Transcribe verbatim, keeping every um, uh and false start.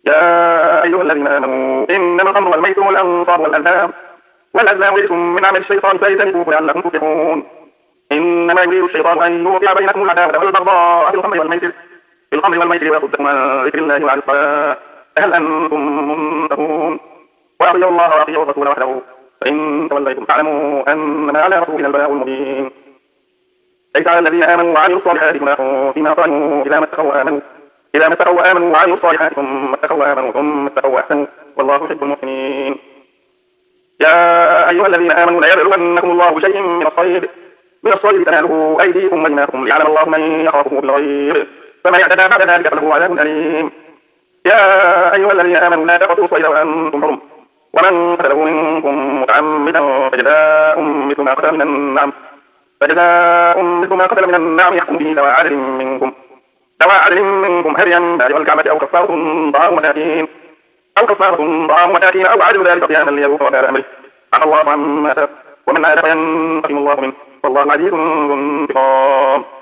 يا أيها الذين آمنوا إنما الخمر والميسر والأنصاب والأزلام والأزلام رجس من عمل الشيطان فاجتنبوه لعلكم تفلحون. إنما يريد الشيطان أن يوقع بينكم العداوة والبغضاء في الخمر والميسر في الخمر والميسر ويصدكم عن ذكر الله وعن الصلاة فهل أنتم منتهون؟ وأطيعوا الله وأطيعوا الرسول وحده فإن توليتم فاعلموا أنما على رسولنا البلاغ المبين. ليس على الذين آمنوا وعملوا الصالحات جناح فيما طعموا إذا ما اتقوا وآمنوا إذا ما اتقوا وآمنوا وعملوا الصالحات ثم اتقوا وآمنوا ثم اتقوا وأحسنوا والله يحب المحسنين. يا أيها الذين آمنوا لا يبلغنكم الله بشيء من الصيد من الصيد تناله أيديكم ورماحكم ليعلم الله من يخافه بالغيب فمن اعتدى بعد ذلك فله عذاب أليم. يا أيها الذين آمنوا لا تقتلوا الصيد وأنتم حرم ومن قتله منكم متعمدا فجزاء مثل ما قتل من النعم فجزاء مثل ما قتل من النعم يحكم به ذوى عدل منكم ذوى عدل منكم هديا بالغ الكعبة أو كفارة طعام مساكين أو كفارة طعام مساكين أو عدل ذلك صياما ليذوق وبال أمره عفى الله عما سلف ومن عاد فينتقم الله منه والله عزيز ذو انتقام.